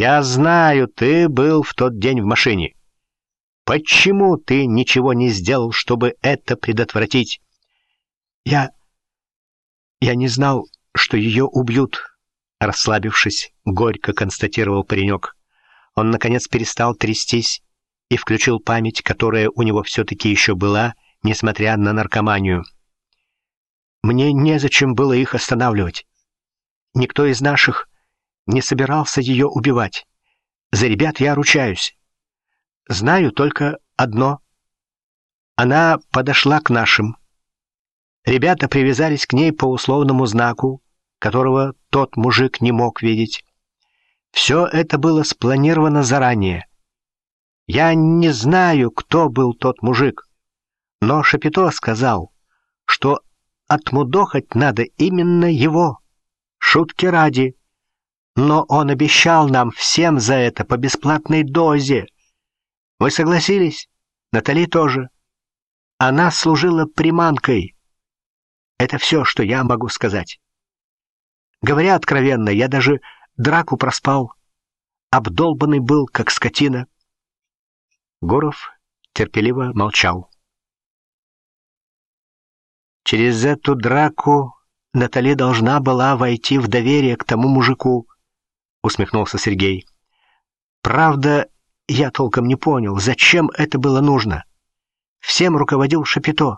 Я знаю, ты был в тот день в машине. Почему ты ничего не сделал, чтобы это предотвратить? Я не знал, что ее убьют, расслабившись, горько констатировал паренек. Он, наконец, перестал трястись и включил память, которая у него все-таки еще была, несмотря на наркоманию. Мне незачем было их останавливать. Никто из наших не собирался ее убивать. За ребят я ручаюсь. Знаю только одно. Она подошла к нашим. Ребята привязались к ней по условному знаку, которого тот мужик не мог видеть. Все это было спланировано заранее. Я не знаю, кто был тот мужик, но Шапито сказал, что отмудохать надо именно его. Шутки ради. Но он обещал нам всем за это по бесплатной дозе. Вы согласились? Натали тоже. Она служила приманкой. Это все, что я могу сказать. Говоря откровенно, я даже драку проспал. Обдолбанный был, как скотина. Гуров терпеливо молчал. Через эту драку Натали должна была войти в доверие к тому мужику, усмехнулся Сергей. Правда, я толком не понял, зачем это было нужно. Всем руководил Шапито.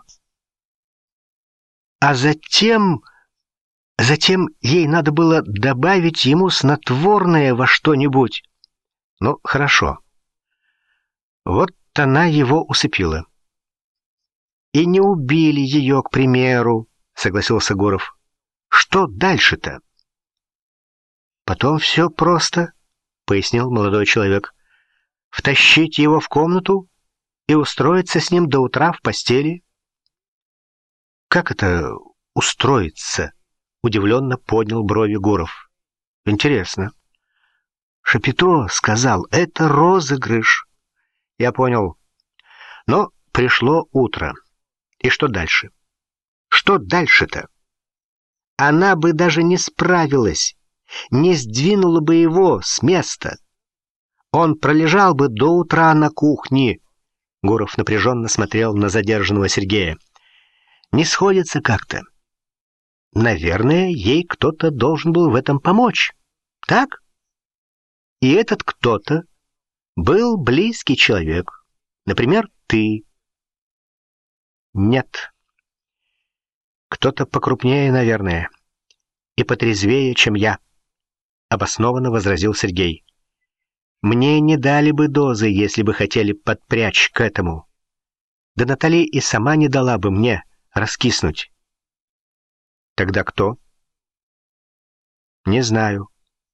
А затем ей надо было добавить ему снотворное во что-нибудь. Ну, хорошо. Вот она его усыпила. И не убили ее, к примеру, согласился Гуров. Что дальше-то? Потом все просто, пояснил молодой человек. Втащить его в комнату и устроиться с ним до утра в постели. Как это устроиться? Удивленно поднял брови Гуров. Интересно. Шапито сказал, это розыгрыш. Я понял. Но пришло утро. И что дальше? Что дальше-то? Она бы даже не справилась, не сдвинула бы его с места. Он пролежал бы до утра на кухне. Гуров напряженно смотрел на задержанного Сергея. Не сходится как-то. Наверное, ей кто-то должен был в этом помочь. Так? И этот кто-то был близкий человек. Например, ты. Нет. Кто-то покрупнее, наверное, и потрезвее, чем я, обоснованно возразил Сергей. Мне не дали бы дозы, если бы хотели подпрячь к этому. Да Натали и сама не дала бы мне раскиснуть. Тогда кто? Не знаю.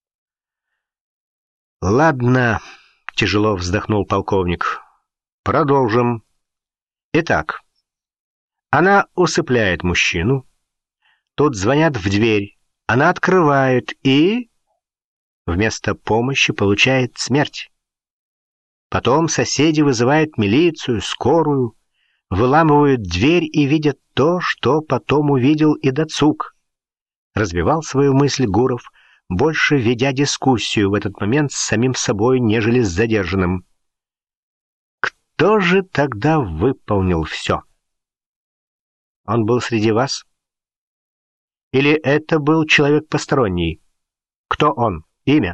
Ладно, тяжело вздохнул полковник. Продолжим. Итак, она усыпляет мужчину. Тут звонят в дверь. Она открывает и вместо помощи получает смерть. Потом соседи вызывают милицию, скорую, выламывают дверь и видят то, что потом увидел и Дацук. Развивал свою мысль Гуров, больше ведя дискуссию в этот момент с самим собой, нежели с задержанным. Кто же тогда выполнил все? Он был среди вас? Или это был человек посторонний? Кто он? Имя?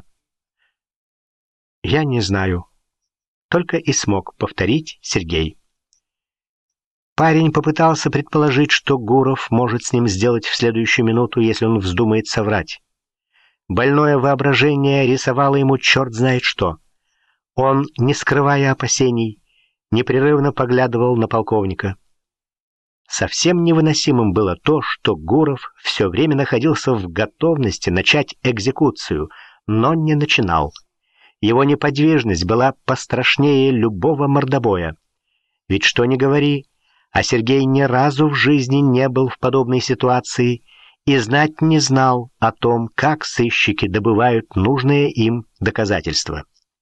Я не знаю. Только и смог повторить Сергей. Парень попытался предположить, что Гуров может с ним сделать в следующую минуту, если он вздумает соврать. Больное воображение рисовало ему черт знает что. Он, не скрывая опасений, непрерывно поглядывал на полковника. Совсем невыносимым было то, что Гуров все время находился в готовности начать экзекуцию, но не начинал. Его неподвижность была пострашнее любого мордобоя. Ведь что ни говори, а Сергей ни разу в жизни не был в подобной ситуации и знать не знал о том, как сыщики добывают нужные им доказательства.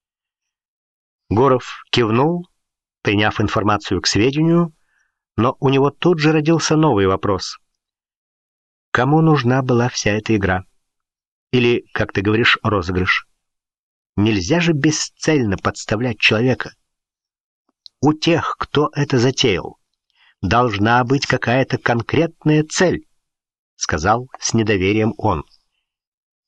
Гуров кивнул, приняв информацию к сведению, но у него тут же родился новый вопрос. Кому нужна была вся эта игра? Или, как ты говоришь, розыгрыш? Нельзя же бесцельно подставлять человека. У тех, кто это затеял, должна быть какая-то конкретная цель, сказал с недоверием он.